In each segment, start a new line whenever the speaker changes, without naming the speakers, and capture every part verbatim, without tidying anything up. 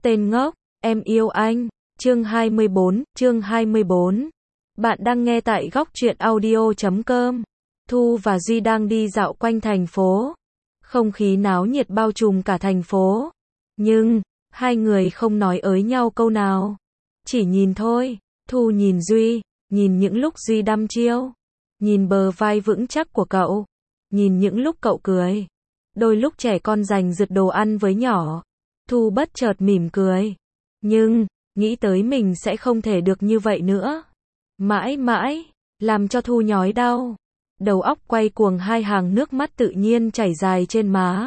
Tên ngốc, em yêu anh. Chương hai mươi bốn, chương hai mươi bốn. Bạn đang nghe tại góc truyện audio chấm com. Thu và Duy đang đi dạo quanh thành phố. Không khí náo nhiệt bao trùm cả thành phố. Nhưng, hai người không nói ới nhau câu nào. Chỉ nhìn thôi. Thu nhìn Duy, nhìn những lúc Duy đăm chiêu. Nhìn bờ vai vững chắc của cậu. Nhìn những lúc cậu cười. Đôi lúc trẻ con giành giật đồ ăn với nhỏ. Thu bất chợt mỉm cười. Nhưng, nghĩ tới mình sẽ không thể được như vậy nữa. Mãi mãi, làm cho Thu nhói đau. Đầu óc quay cuồng, hai hàng nước mắt tự nhiên chảy dài trên má.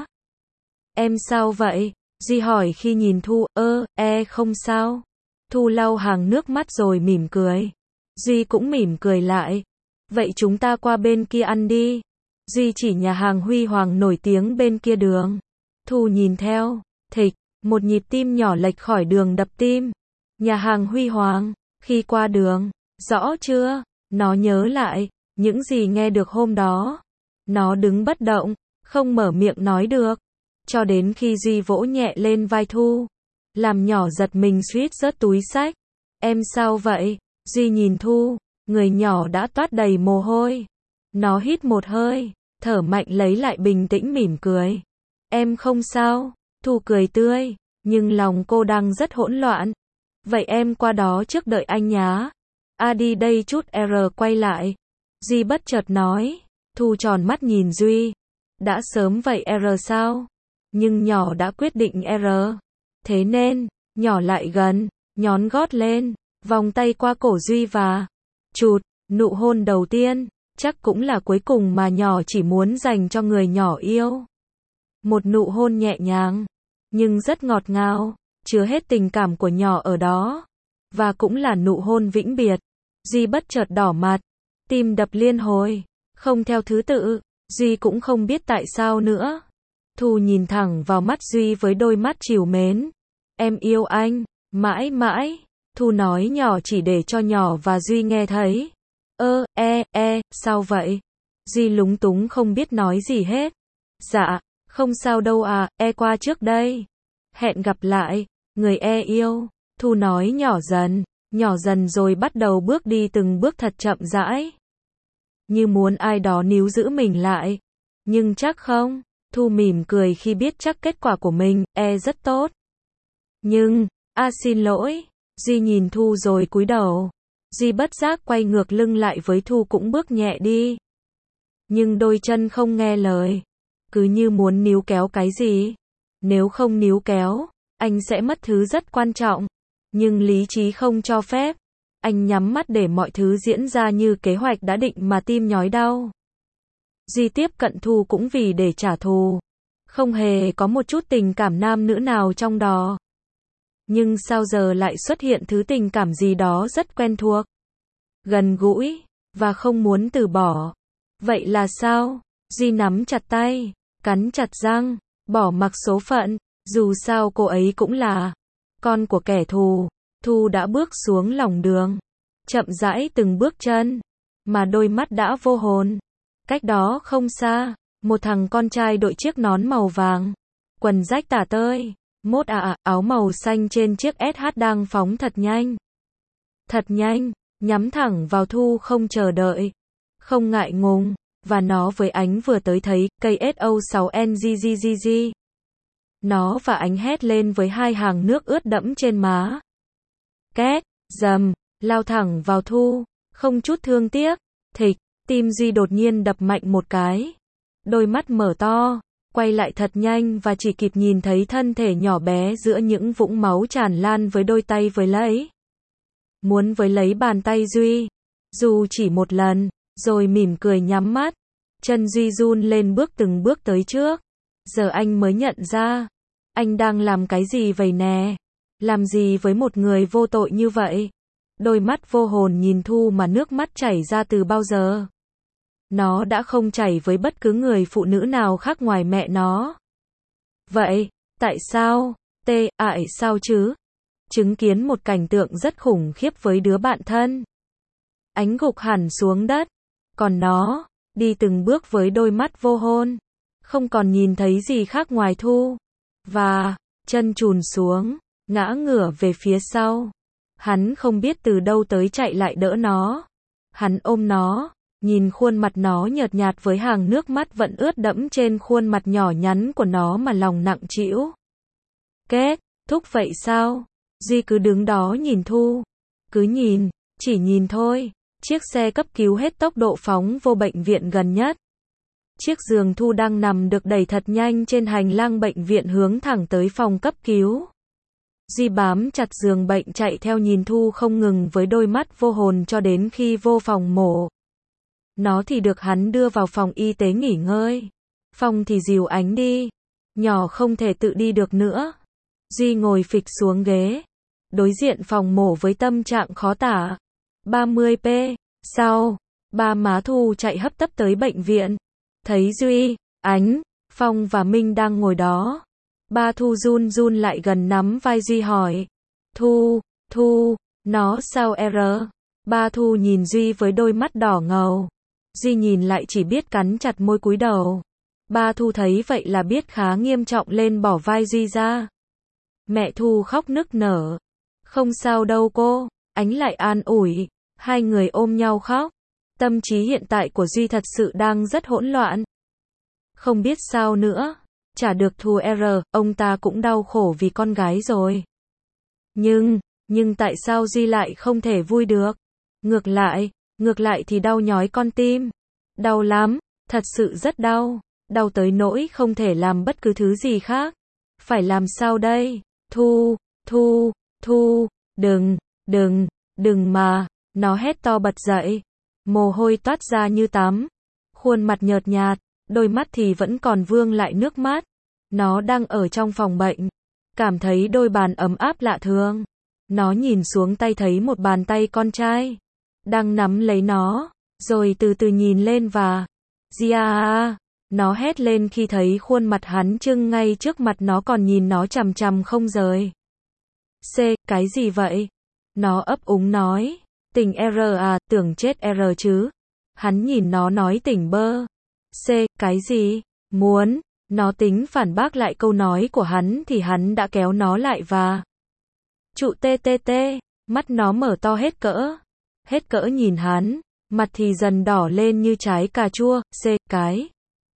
Em sao vậy? Duy hỏi khi nhìn Thu. Ơ, e không sao. Thu lau hàng nước mắt rồi mỉm cười. Duy cũng mỉm cười lại. Vậy chúng ta qua bên kia ăn đi. Duy chỉ nhà hàng Huy Hoàng nổi tiếng bên kia đường. Thu nhìn theo. Thịch, một nhịp tim nhỏ lệch khỏi đường đập tim. Nhà hàng Huy Hoàng. Khi qua đường. Rõ chưa? Nó nhớ lại những gì nghe được hôm đó. Nó đứng bất động, không mở miệng nói được. Cho đến khi Duy vỗ nhẹ lên vai Thu. Làm nhỏ giật mình suýt rớt túi xách. Em sao vậy? Duy nhìn Thu. Người nhỏ đã toát đầy mồ hôi. Nó hít một hơi, thở mạnh lấy lại bình tĩnh mỉm cười. Em không sao. Thu cười tươi, nhưng lòng cô đang rất hỗn loạn. Vậy em qua đó trước đợi anh nhá. À đi đây chút. R quay lại. Duy bất chợt nói. Thu tròn mắt nhìn Duy. Đã sớm vậy R sao? Nhưng nhỏ đã quyết định R. Thế nên, nhỏ lại gần, nhón gót lên, vòng tay qua cổ Duy và chụt, nụ hôn đầu tiên, chắc cũng là cuối cùng mà nhỏ chỉ muốn dành cho người nhỏ yêu. Một nụ hôn nhẹ nhàng, nhưng rất ngọt ngào, chứa hết tình cảm của nhỏ ở đó. Và cũng là nụ hôn vĩnh biệt. Duy bất chợt đỏ mặt, tim đập liên hồi, không theo thứ tự, Duy cũng không biết tại sao nữa. Thu nhìn thẳng vào mắt Duy với đôi mắt trìu mến. Em yêu anh, mãi mãi. Thu nói nhỏ chỉ để cho nhỏ và Duy nghe thấy. Ơ, e, e, sao vậy? Duy lúng túng không biết nói gì hết. Dạ, không sao đâu à, e qua trước đây. Hẹn gặp lại, người e yêu. Thu nói nhỏ dần, nhỏ dần rồi bắt đầu bước đi từng bước thật chậm rãi. Như muốn ai đó níu giữ mình lại. Nhưng chắc không. Thu mỉm cười khi biết chắc kết quả của mình, e rất tốt. Nhưng, a xin lỗi. Duy nhìn Thu rồi cúi đầu. Duy bất giác quay ngược lưng lại với Thu cũng bước nhẹ đi. Nhưng đôi chân không nghe lời. Cứ như muốn níu kéo cái gì. Nếu không níu kéo, anh sẽ mất thứ rất quan trọng. Nhưng lý trí không cho phép. Anh nhắm mắt để mọi thứ diễn ra như kế hoạch đã định mà tim nhói đau. Duy tiếp cận Thu cũng vì để trả thù. Không hề có một chút tình cảm nam nữ nào trong đó. Nhưng sao giờ lại xuất hiện thứ tình cảm gì đó rất quen thuộc. Gần gũi, và không muốn từ bỏ. Vậy là sao? Duy nắm chặt tay, cắn chặt răng, bỏ mặc số phận. Dù sao cô ấy cũng là con của kẻ thù. Thu đã bước xuống lòng đường. Chậm rãi từng bước chân. Mà đôi mắt đã vô hồn. Cách đó không xa, một thằng con trai đội chiếc nón màu vàng. Quần rách tả tơi. Mốt à, à áo màu xanh trên chiếc ét hát đang phóng thật nhanh. Thật nhanh, nhắm thẳng vào Thu không chờ đợi. Không ngại ngùng, và nó với ánh vừa tới thấy cây ét o sáu N G G G G. Nó và ánh hét lên với hai hàng nước ướt đẫm trên má. Két, dầm, lao thẳng vào Thu, không chút thương tiếc. Thịch, tim Duy đột nhiên đập mạnh một cái. Đôi mắt mở to, quay lại thật nhanh và chỉ kịp nhìn thấy thân thể nhỏ bé giữa những vũng máu tràn lan với đôi tay với lấy. Muốn với lấy bàn tay Duy. Dù chỉ một lần, rồi mỉm cười nhắm mắt. Chân Duy run lên bước từng bước tới trước. Giờ anh mới nhận ra. Anh đang làm cái gì vậy nè? Làm gì với một người vô tội như vậy? Đôi mắt vô hồn nhìn Thu mà nước mắt chảy ra từ bao giờ. Nó đã không chảy với bất cứ người phụ nữ nào khác ngoài mẹ nó. Vậy, tại sao? Tê, ại sao chứ? Chứng kiến một cảnh tượng rất khủng khiếp với đứa bạn thân. Ánh gục hẳn xuống đất. Còn nó, đi từng bước với đôi mắt vô hồn. Không còn nhìn thấy gì khác ngoài Thu. Và, chân chùn xuống. ngã ngửa về phía sau. Hắn không biết từ đâu tới chạy lại đỡ nó. Hắn ôm nó, nhìn khuôn mặt nó nhợt nhạt với hàng nước mắt vẫn ướt đẫm trên khuôn mặt nhỏ nhắn của nó mà lòng nặng trĩu. Kết thúc vậy sao? Duy cứ đứng đó nhìn Thu. Cứ nhìn, chỉ nhìn thôi. Chiếc xe cấp cứu hết tốc độ phóng vô bệnh viện gần nhất. Chiếc giường Thu đang nằm được đẩy thật nhanh trên hành lang bệnh viện hướng thẳng tới phòng cấp cứu. Duy bám chặt giường bệnh chạy theo nhìn Thu không ngừng với đôi mắt vô hồn cho đến khi vô phòng mổ. Nó thì được hắn đưa vào phòng y tế nghỉ ngơi. Phong thì dìu Ánh đi. Nhỏ không thể tự đi được nữa. Duy ngồi phịch xuống ghế. Đối diện phòng mổ với tâm trạng khó tả. ba mươi p. Sau, ba má Thu chạy hấp tấp tới bệnh viện. Thấy Duy, Ánh, Phong và Minh đang ngồi đó. Ba Thu run run lại gần nắm vai Duy hỏi. Thu, Thu, nó sao r? Ba Thu nhìn Duy với đôi mắt đỏ ngầu. Duy nhìn lại chỉ biết cắn chặt môi cúi đầu. Ba Thu thấy vậy là biết khá nghiêm trọng lên bỏ vai Duy ra. Mẹ Thu khóc nức nở. Không sao đâu cô, Ánh lại an ủi. Hai người ôm nhau khóc. Tâm trí hiện tại của Duy thật sự đang rất hỗn loạn. Không biết sao nữa. Chả được Thu R, ông ta cũng đau khổ vì con gái rồi. Nhưng, nhưng tại sao Duy lại không thể vui được? Ngược lại, ngược lại thì đau nhói con tim. Đau lắm, thật sự rất đau. Đau tới nỗi không thể làm bất cứ thứ gì khác. Phải làm sao đây? Thu, Thu, Thu, đừng, đừng, đừng mà. Nó hét to bật dậy. Mồ hôi toát ra như tắm. Khuôn mặt nhợt nhạt, đôi mắt thì vẫn còn vương lại nước mắt. Nó đang ở trong phòng bệnh. Cảm thấy đôi bàn ấm áp lạ thường. Nó nhìn xuống tay thấy một bàn tay con trai. Đang nắm lấy nó. Rồi từ từ nhìn lên và... Gia! Nó hét lên khi thấy khuôn mặt hắn trưng ngay trước mặt nó còn nhìn nó chằm chằm không rời. C, cái gì vậy? Nó ấp úng nói. Tỉnh R à, tưởng chết R chứ. Hắn nhìn nó nói tỉnh bơ. C, cái gì? Muốn. Nó tính phản bác lại câu nói của hắn thì hắn đã kéo nó lại và... Trụ tê tê tê, mắt nó mở to hết cỡ. Hết cỡ nhìn hắn, mặt thì dần đỏ lên như trái cà chua. C, cái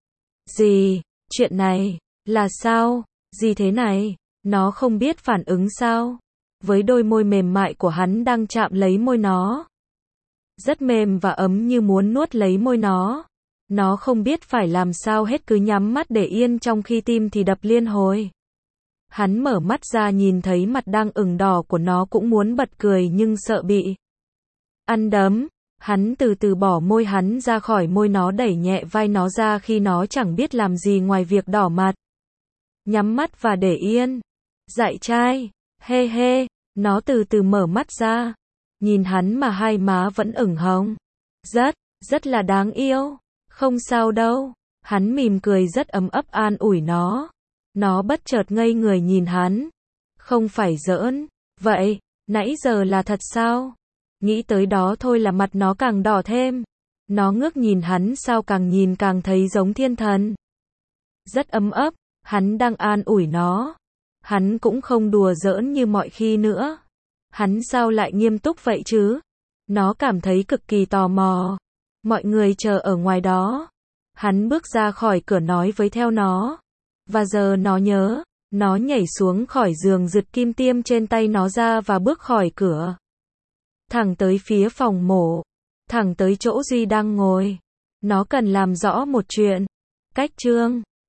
gì? Chuyện này, là sao? Gì thế này? Nó không biết phản ứng sao? Với đôi môi mềm mại của hắn đang chạm lấy môi nó. Rất mềm và ấm như muốn nuốt lấy môi nó. Nó không biết phải làm sao hết cứ nhắm mắt để yên trong khi tim thì đập liên hồi. Hắn mở mắt ra nhìn thấy mặt đang ửng đỏ của nó cũng muốn bật cười nhưng sợ bị ăn đấm. Hắn từ từ bỏ môi hắn ra khỏi môi nó đẩy nhẹ vai nó ra khi nó chẳng biết làm gì ngoài việc đỏ mặt. Nhắm mắt và để yên. Dạy trai, hê hê, nó từ từ mở mắt ra. Nhìn hắn mà hai má vẫn ửng hồng. Rất, rất là đáng yêu. Không sao đâu. Hắn mỉm cười rất ấm ấp an ủi nó. Nó bất chợt ngây người nhìn hắn. Không phải giỡn. Vậy, nãy giờ là thật sao? Nghĩ tới đó thôi là mặt nó càng đỏ thêm. Nó ngước nhìn hắn sao càng nhìn càng thấy giống thiên thần. Rất ấm ấp, hắn đang an ủi nó. Hắn cũng không đùa giỡn như mọi khi nữa. Hắn sao lại nghiêm túc vậy chứ? Nó cảm thấy cực kỳ tò mò. Mọi người chờ ở ngoài đó. Hắn bước ra khỏi cửa nói với theo nó. Và giờ nó nhớ, nó nhảy xuống khỏi giường giật kim tiêm trên tay nó ra và bước khỏi cửa. Thẳng tới phía phòng mổ. Thẳng tới chỗ Duy đang ngồi. Nó cần làm rõ một chuyện. Cách Trương.